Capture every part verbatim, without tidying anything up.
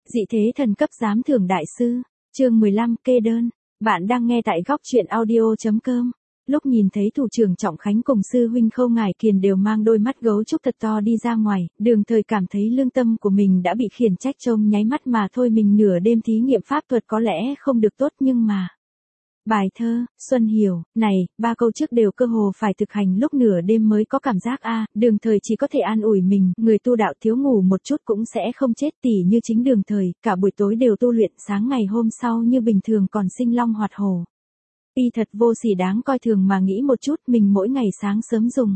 Dị thế thần cấp giám thưởng đại sư, chương mười lăm, kê đơn. Bạn đang nghe tại góc truyện audio chấm com. Lúc nhìn thấy thủ trưởng Trọng Khánh cùng sư huynh Khâu Ngải Kiền đều mang đôi mắt gấu trúc thật to đi ra ngoài, Đường Thời cảm thấy lương tâm của mình đã bị khiển trách trông nháy mắt mà thôi. Mình nửa đêm thí nghiệm pháp thuật có lẽ không được tốt nhưng mà... Bài thơ, Xuân Hiểu, này, ba câu trước đều cơ hồ phải thực hành lúc nửa đêm mới có cảm giác a. Đường Thời chỉ có thể an ủi mình, người tu đạo thiếu ngủ một chút cũng sẽ không chết, tỉ như chính Đường Thời, cả buổi tối đều tu luyện, sáng ngày hôm sau như bình thường còn sinh long hoạt hổ. Y thật vô sỉ đáng coi thường mà nghĩ một chút, mình mỗi ngày sáng sớm dùng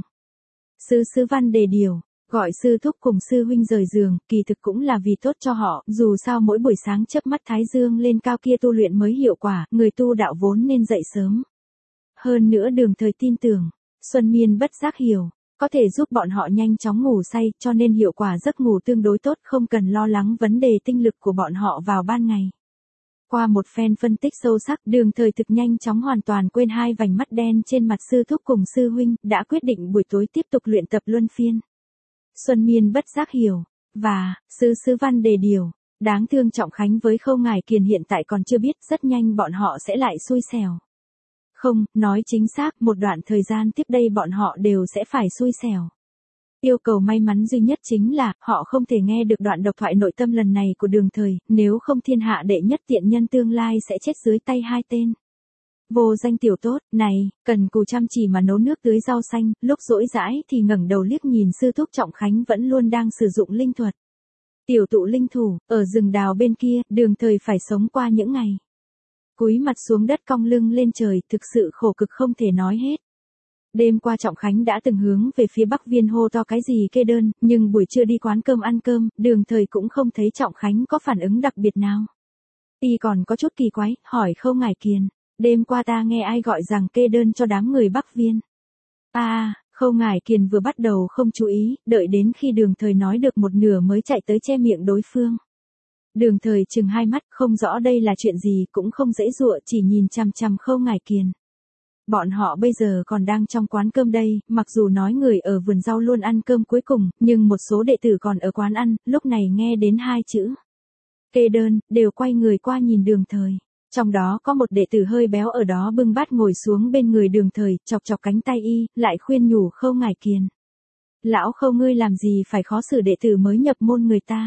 sư sư văn đề điều, gọi sư thúc cùng sư huynh rời giường, kỳ thực cũng là vì tốt cho họ, dù sao mỗi buổi sáng chớp mắt thái dương lên cao kia tu luyện mới hiệu quả, người tu đạo vốn nên dậy sớm. Hơn nữa Đường Thời tin tưởng, Xuân Miên bất giác hiểu, có thể giúp bọn họ nhanh chóng ngủ say, cho nên hiệu quả giấc ngủ tương đối tốt, không cần lo lắng vấn đề tinh lực của bọn họ vào ban ngày. Qua một phen phân tích sâu sắc, Đường Thời thực nhanh chóng hoàn toàn quên hai vành mắt đen trên mặt sư thúc cùng sư huynh, đã quyết định buổi tối tiếp tục luyện tập luân phiên. Xuân Miên bất giác hiểu, và, sư sư văn đề điều, đáng thương Trọng Khánh với Khâu Ngải Kiền hiện tại còn chưa biết, rất nhanh bọn họ sẽ lại xui xẻo. Không, nói chính xác, một đoạn thời gian tiếp đây bọn họ đều sẽ phải xui xẻo. Yêu cầu may mắn duy nhất chính là, họ không thể nghe được đoạn độc thoại nội tâm lần này của Đường Thời, nếu không thiên hạ đệ nhất tiện nhân tương lai sẽ chết dưới tay hai tên. Vô danh tiểu tốt, này, cần cù chăm chỉ mà nấu nước tưới rau xanh, lúc rỗi rãi thì ngẩng đầu liếc nhìn sư thúc Trọng Khánh vẫn luôn đang sử dụng linh thuật. Tiểu tụ linh thủ, ở rừng đào bên kia, Đường Thời phải sống qua những ngày. Cúi mặt xuống đất cong lưng lên trời, thực sự khổ cực không thể nói hết. Đêm qua Trọng Khánh đã từng hướng về phía Bắc Viên hô to cái gì kê đơn, nhưng buổi trưa đi quán cơm ăn cơm, Đường Thời cũng không thấy Trọng Khánh có phản ứng đặc biệt nào. Y còn có chút kỳ quái, hỏi Khâu Ngải Kiền, đêm qua ta nghe ai gọi rằng kê đơn cho đám người Bắc Viên. À, Khâu Ngải Kiền vừa bắt đầu không chú ý, đợi đến khi Đường Thời nói được một nửa mới chạy tới che miệng đối phương. Đường Thời chừng hai mắt, không rõ đây là chuyện gì, cũng không dễ dụa, chỉ nhìn chằm chằm Khâu Ngải Kiền. Bọn họ bây giờ còn đang trong quán cơm đây, mặc dù nói người ở vườn rau luôn ăn cơm cuối cùng, nhưng một số đệ tử còn ở quán ăn, lúc này nghe đến hai chữ kê đơn, đều quay người qua nhìn Đường Thời. Trong đó có một đệ tử hơi béo ở đó bưng bát ngồi xuống bên người Đường Thời, chọc chọc cánh tay y, lại khuyên nhủ Khâu Ngải Kiền. Lão Khâu ngươi làm gì phải khó xử đệ tử mới nhập môn người ta.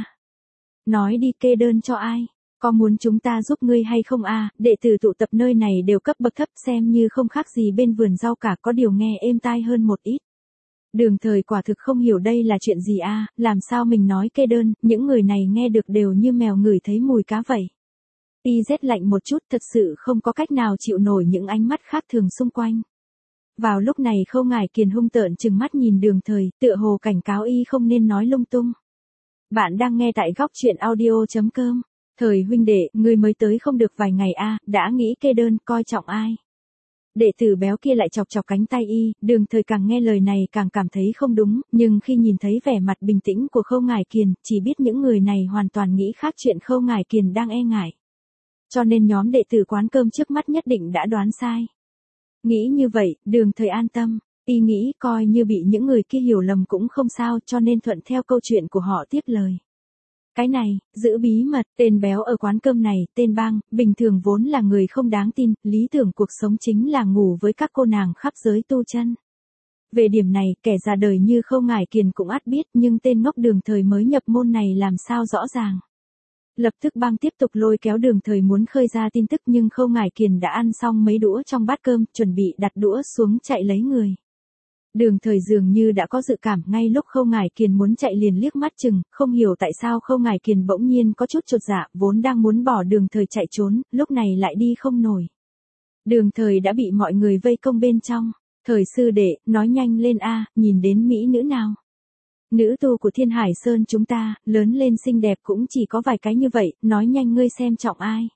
Nói đi kê đơn cho ai. Có muốn chúng ta giúp ngươi hay không a? Đệ tử tụ tập nơi này đều cấp bậc thấp, xem như không khác gì bên vườn rau cả, có điều nghe êm tai hơn một ít. Đường Thời quả thực không hiểu đây là chuyện gì a, làm sao mình nói kê đơn, những người này nghe được đều như mèo ngửi thấy mùi cá vậy. Y rét lạnh một chút, thật sự không có cách nào chịu nổi những ánh mắt khác thường xung quanh. Vào lúc này Khâu Ngải Kiền hung tợn trừng mắt nhìn Đường Thời, tựa hồ cảnh cáo y không nên nói lung tung. Bạn đang nghe tại góc truyện audio chấm com. Thời huynh đệ, ngươi mới tới không được vài ngày a, đã nghĩ kê đơn, coi trọng ai. Đệ tử béo kia lại chọc chọc cánh tay y, Đường Thời càng nghe lời này càng cảm thấy không đúng, nhưng khi nhìn thấy vẻ mặt bình tĩnh của Khâu Ngải Kiền, chỉ biết những người này hoàn toàn nghĩ khác chuyện Khâu Ngải Kiền đang e ngại. Cho nên nhóm đệ tử quán cơm trước mắt nhất định đã đoán sai. Nghĩ như vậy, Đường Thời an tâm, y nghĩ coi như bị những người kia hiểu lầm cũng không sao, cho nên thuận theo câu chuyện của họ tiếp lời. Cái này, giữ bí mật, tên béo ở quán cơm này, tên Bang, bình thường vốn là người không đáng tin, lý tưởng cuộc sống chính là ngủ với các cô nàng khắp giới tu chân. Về điểm này, kẻ già đời như Khâu Ngải Kiền cũng ắt biết, nhưng tên ngốc Đường Thời mới nhập môn này làm sao rõ ràng. Lập tức Bang tiếp tục lôi kéo Đường Thời muốn khơi ra tin tức, nhưng Khâu Ngải Kiền đã ăn xong mấy đũa trong bát cơm, chuẩn bị đặt đũa xuống chạy lấy người. Đường Thời dường như đã có dự cảm, ngay lúc Khâu Ngải Kiền muốn chạy liền liếc mắt chừng, không hiểu tại sao Khâu Ngải Kiền bỗng nhiên có chút chột dạ, vốn đang muốn bỏ Đường Thời chạy trốn, lúc này lại đi không nổi. Đường Thời đã bị mọi người vây công bên trong. Thời sư đệ, nói nhanh lên a, nhìn đến mỹ nữ nào. Nữ tu của Thiên Hải Sơn chúng ta, lớn lên xinh đẹp cũng chỉ có vài cái như vậy, nói nhanh ngươi xem trọng ai.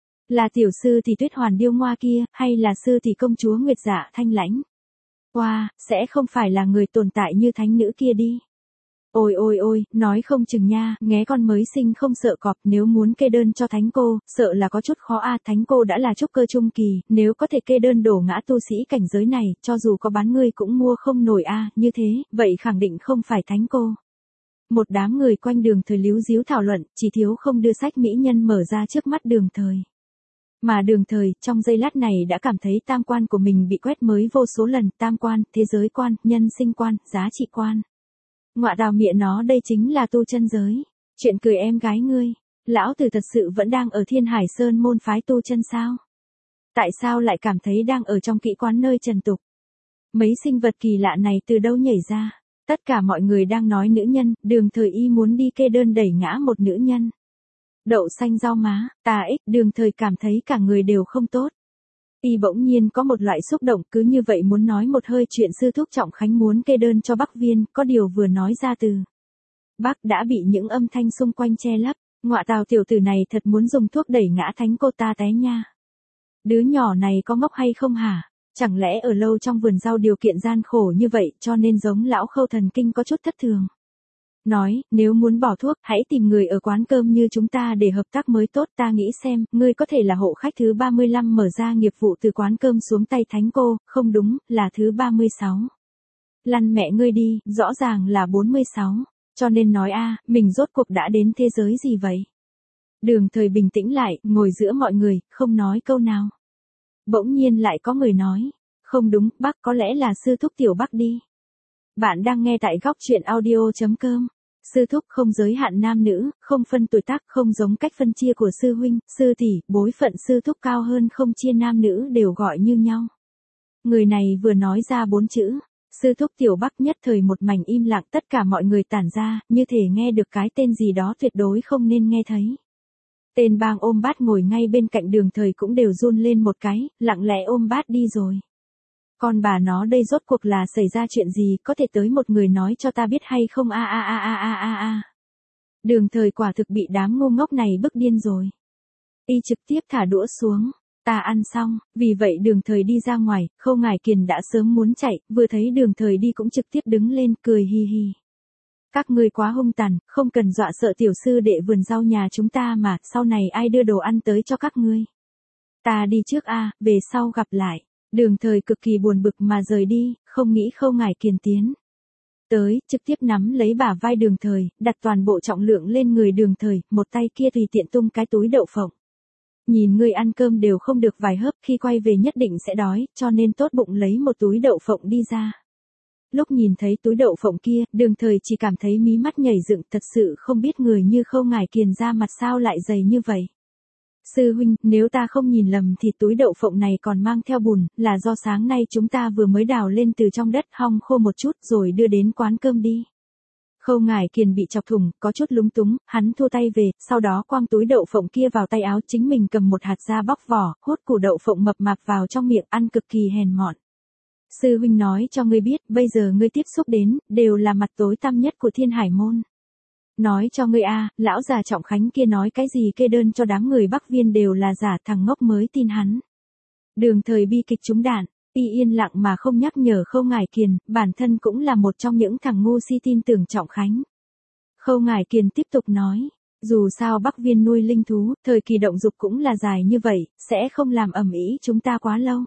Là tiểu sư thì Tuyết Hoàn Điêu Ngoa kia, hay là sư thì công chúa Nguyệt Dạ Thanh Lãnh. Wow, sẽ không phải là người tồn tại như thánh nữ kia đi. Ôi ôi ôi, nói không chừng nha, nghé con mới sinh không sợ cọp, nếu muốn kê đơn cho thánh cô, sợ là có chút khó a, thánh cô đã là trúc cơ trung kỳ, nếu có thể kê đơn đổ ngã tu sĩ cảnh giới này, cho dù có bán ngươi cũng mua không nổi a, như thế, vậy khẳng định không phải thánh cô. Một đám người quanh Đường Thời líu díu thảo luận, chỉ thiếu không đưa sách mỹ nhân mở ra trước mắt Đường Thời. Mà Đường Thời, trong giây lát này đã cảm thấy tam quan của mình bị quét mới vô số lần, tam quan, thế giới quan, nhân sinh quan, giá trị quan. Ngọa đào mịa nó, đây chính là tu chân giới. Chuyện cười em gái ngươi, lão tử thật sự vẫn đang ở Thiên Hải Sơn môn phái tu chân sao? Tại sao lại cảm thấy đang ở trong kỹ quán nơi trần tục? Mấy sinh vật kỳ lạ này từ đâu nhảy ra? Tất cả mọi người đang nói nữ nhân, Đường Thời y muốn đi kê đơn đẩy ngã một nữ nhân. Đậu xanh rau má, tà ích, Đường Thời cảm thấy cả người đều không tốt. Y bỗng nhiên có một loại xúc động, cứ như vậy muốn nói một hơi chuyện sư thúc Trọng Khánh muốn kê đơn cho Bắc Viên, có điều vừa nói ra từ Bắc đã bị những âm thanh xung quanh che lấp. Ngọa tào tiểu tử này thật muốn dùng thuốc đẩy ngã thánh cô ta té nha. Đứa nhỏ này có ngốc hay không hả? Chẳng lẽ ở lâu trong vườn rau điều kiện gian khổ như vậy cho nên giống lão Khâu thần kinh có chút thất thường. Nói, nếu muốn bỏ thuốc, hãy tìm người ở quán cơm như chúng ta để hợp tác mới tốt. Ta nghĩ xem, ngươi có thể là hộ khách thứ ba mươi lăm mở ra nghiệp vụ từ quán cơm xuống tay thánh cô, không đúng, là thứ ba mươi sáu. Lăn mẹ ngươi đi, rõ ràng là bốn mươi sáu. Cho nên nói a, mình rốt cuộc đã đến thế giới gì vậy? Đường Thời bình tĩnh lại, ngồi giữa mọi người, không nói câu nào. Bỗng nhiên lại có người nói, không đúng, bác có lẽ là sư thúc tiểu Bắc đi. Bạn đang nghe tại góc truyện audio.com. Sư thúc không giới hạn nam nữ, không phân tuổi tác, không giống cách phân chia của sư huynh, sư tỷ, bối phận sư thúc cao hơn không chia nam nữ đều gọi như nhau. Người này vừa nói ra bốn chữ, sư thúc tiểu Bắc, nhất thời một mảnh im lặng, tất cả mọi người tản ra, như thể nghe được cái tên gì đó tuyệt đối không nên nghe thấy. Tên bang ôm bát ngồi ngay bên cạnh Đường Thời cũng đều run lên một cái, lặng lẽ ôm bát đi rồi. Con bà nó đây rốt cuộc là xảy ra chuyện gì, có thể tới một người nói cho ta biết hay không a a a a a a a. Đường Thời quả thực bị đám ngu ngốc này bức điên rồi. Y trực tiếp thả đũa xuống. Ta ăn xong, vì vậy Đường Thời đi ra ngoài, Khâu Ngải Kiền đã sớm muốn chạy, vừa thấy Đường Thời đi cũng trực tiếp đứng lên, cười hi hi. Các ngươi quá hung tàn, không cần dọa sợ tiểu sư đệ vườn rau nhà chúng ta mà, sau này ai đưa đồ ăn tới cho các ngươi. Ta đi trước a, về sau gặp lại. Đường Thời cực kỳ buồn bực mà rời đi, không nghĩ Khâu Ngải Kiền tiến tới, trực tiếp nắm lấy bả vai Đường Thời, đặt toàn bộ trọng lượng lên người Đường Thời, một tay kia tùy tiện tung cái túi đậu phộng. Nhìn ngươi ăn cơm đều không được vài hớp, khi quay về nhất định sẽ đói, cho nên tốt bụng lấy một túi đậu phộng đi ra. Lúc nhìn thấy túi đậu phộng kia, Đường Thời chỉ cảm thấy mí mắt nhảy dựng, thật sự không biết người như Khâu Ngải Kiền ra mặt sao lại dày như vậy. Sư huynh, nếu ta không nhìn lầm thì túi đậu phộng này còn mang theo bùn, là do sáng nay chúng ta vừa mới đào lên từ trong đất, hong khô một chút rồi đưa đến quán cơm đi. Khâu Ngải Kiền bị chọc thủng, có chút lúng túng, hắn thua tay về, sau đó quăng túi đậu phộng kia vào tay áo, chính mình cầm một hạt ra bóc vỏ, hốt củ đậu phộng mập mạp vào trong miệng, ăn cực kỳ hèn mọn. Sư huynh nói cho ngươi biết, bây giờ ngươi tiếp xúc đến, đều là mặt tối tăm nhất của Thiên Hải môn. Nói cho ngươi a, lão già Trọng Khánh kia nói cái gì kê đơn cho đám người Bắc Viên đều là giả, thằng ngốc mới tin hắn. Đường Thời bi kịch trúng đạn, y yên lặng mà không nhắc nhở Khâu Ngải Kiền, bản thân cũng là một trong những thằng ngu si tin tưởng Trọng Khánh. Khâu Ngải Kiền tiếp tục nói, dù sao Bắc Viên nuôi linh thú, thời kỳ động dục cũng là dài như vậy, sẽ không làm ầm ĩ chúng ta quá lâu.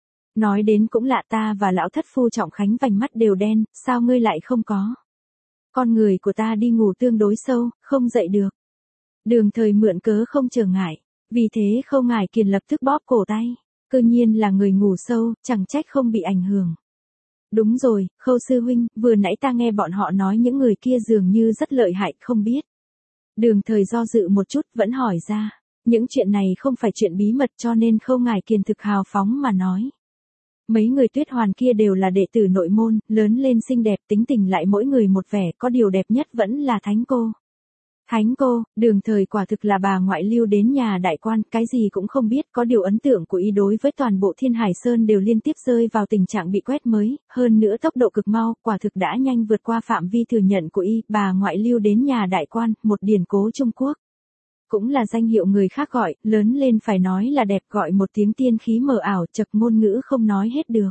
Nói đến cũng lạ, ta và lão thất phu Trọng Khánh vành mắt đều đen, sao ngươi lại không có? Con người của ta đi ngủ tương đối sâu, không dậy được. Đường Thời mượn cớ không trở ngại, vì thế Khâu Ngải Kiền lập tức bóp cổ tay. Cơ nhiên là người ngủ sâu, chẳng trách không bị ảnh hưởng. Đúng rồi, Khâu sư huynh, vừa nãy ta nghe bọn họ nói những người kia dường như rất lợi hại, không biết. Đường Thời do dự một chút, vẫn hỏi ra. Những chuyện này không phải chuyện bí mật cho nên Khâu Ngải Kiền thực hào phóng mà nói. Mấy người Tuyết Hoàn kia đều là đệ tử nội môn, lớn lên xinh đẹp, tính tình lại mỗi người một vẻ, có điều đẹp nhất vẫn là Thánh cô. Thánh cô, Đường Thời quả thực là bà ngoại lưu đến nhà đại quan, cái gì cũng không biết, có điều ấn tượng của y đối với toàn bộ Thiên Hải Sơn đều liên tiếp rơi vào tình trạng bị quét mới, hơn nữa tốc độ cực mau, quả thực đã nhanh vượt qua phạm vi thừa nhận của y, bà ngoại lưu đến nhà đại quan, một điển cố Trung Quốc. Cũng là danh hiệu người khác gọi, lớn lên phải nói là đẹp, gọi một tiếng tiên khí mờ ảo, chật ngôn ngữ không nói hết được.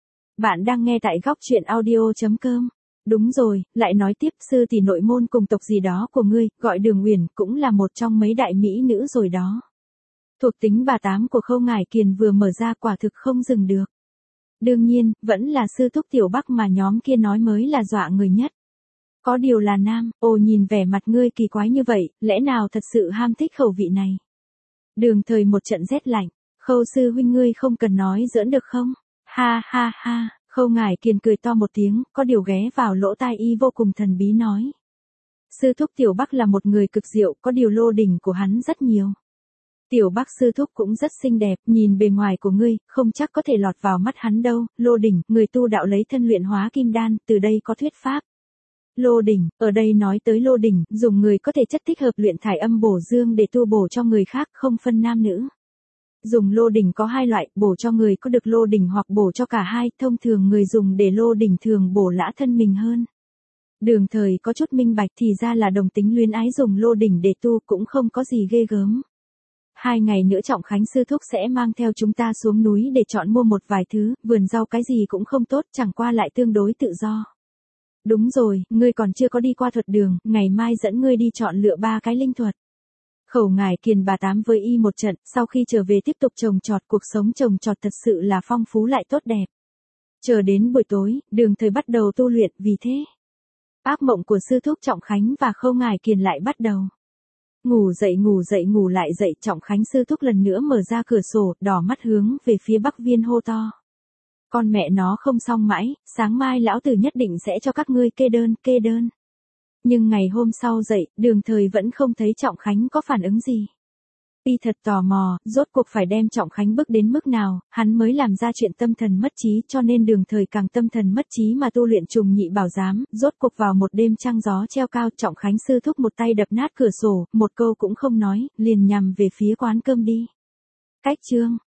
Bạn đang nghe tại góc truyện audio.com. Đúng rồi, lại nói tiếp, sư tỷ nội môn cùng tộc gì đó của ngươi, gọi Đường Uyển, cũng là một trong mấy đại mỹ nữ rồi đó. Thuộc tính bà tám của Khâu Ngải Kiền vừa mở ra quả thực không dừng được. Đương nhiên, vẫn là sư thúc tiểu Bắc mà nhóm kia nói mới là dọa người nhất. Có điều là nam, ồ nhìn vẻ mặt ngươi kỳ quái như vậy, lẽ nào thật sự ham thích khẩu vị này? Đường Thời một trận rét lạnh, Khâu sư huynh ngươi không cần nói giỡn được không? Ha ha ha, Khâu Ngải Kiền cười to một tiếng, có điều ghé vào lỗ tai y vô cùng thần bí nói. Sư thúc Tiểu Bắc là một người cực diệu, có điều lô đỉnh của hắn rất nhiều. Tiểu Bắc sư thúc cũng rất xinh đẹp, nhìn bề ngoài của ngươi, không chắc có thể lọt vào mắt hắn đâu. Lô đỉnh, người tu đạo lấy thân luyện hóa kim đan, từ đây có thuyết pháp. Lô đỉnh, ở đây nói tới lô đỉnh, dùng người có thể chất thích hợp luyện thải âm bổ dương để tu bổ cho người khác, không phân nam nữ. Dùng lô đỉnh có hai loại, bổ cho người có được lô đỉnh hoặc bổ cho cả hai, thông thường người dùng để lô đỉnh thường bổ lã thân mình hơn. Đường Thời có chút minh bạch thì ra là đồng tính luyến ái dùng lô đỉnh để tu cũng không có gì ghê gớm. Hai ngày nữa Trọng Khánh sư thúc sẽ mang theo chúng ta xuống núi để chọn mua một vài thứ, vườn rau cái gì cũng không tốt, chẳng qua lại tương đối tự do. Đúng rồi, ngươi còn chưa có đi qua thuật đường, ngày mai dẫn ngươi đi chọn lựa ba cái linh thuật. Khẩu Ngải Kiền bà tám với y một trận, sau khi trở về tiếp tục trồng trọt, cuộc sống trồng trọt thật sự là phong phú lại tốt đẹp. Chờ đến buổi tối, Đường Thời bắt đầu tu luyện, vì thế ác mộng của sư thúc Trọng Khánh và Khâu Ngải Kiền lại bắt đầu. Ngủ dậy ngủ dậy ngủ lại dậy, Trọng Khánh sư thúc lần nữa mở ra cửa sổ, đỏ mắt hướng về phía Bắc Viên hô to. Con mẹ nó không xong mãi, sáng mai lão tử nhất định sẽ cho các ngươi kê đơn, kê đơn. Nhưng ngày hôm sau dậy, Đường Thời vẫn không thấy Trọng Khánh có phản ứng gì. Y thật tò mò, rốt cuộc phải đem Trọng Khánh bước đến mức nào, hắn mới làm ra chuyện tâm thần mất trí, cho nên Đường Thời càng tâm thần mất trí mà tu luyện trùng nhị bảo giám. Rốt cuộc vào một đêm trăng gió treo cao, Trọng Khánh sư thúc một tay đập nát cửa sổ, một câu cũng không nói, liền nhằm về phía quán cơm đi. Cách chương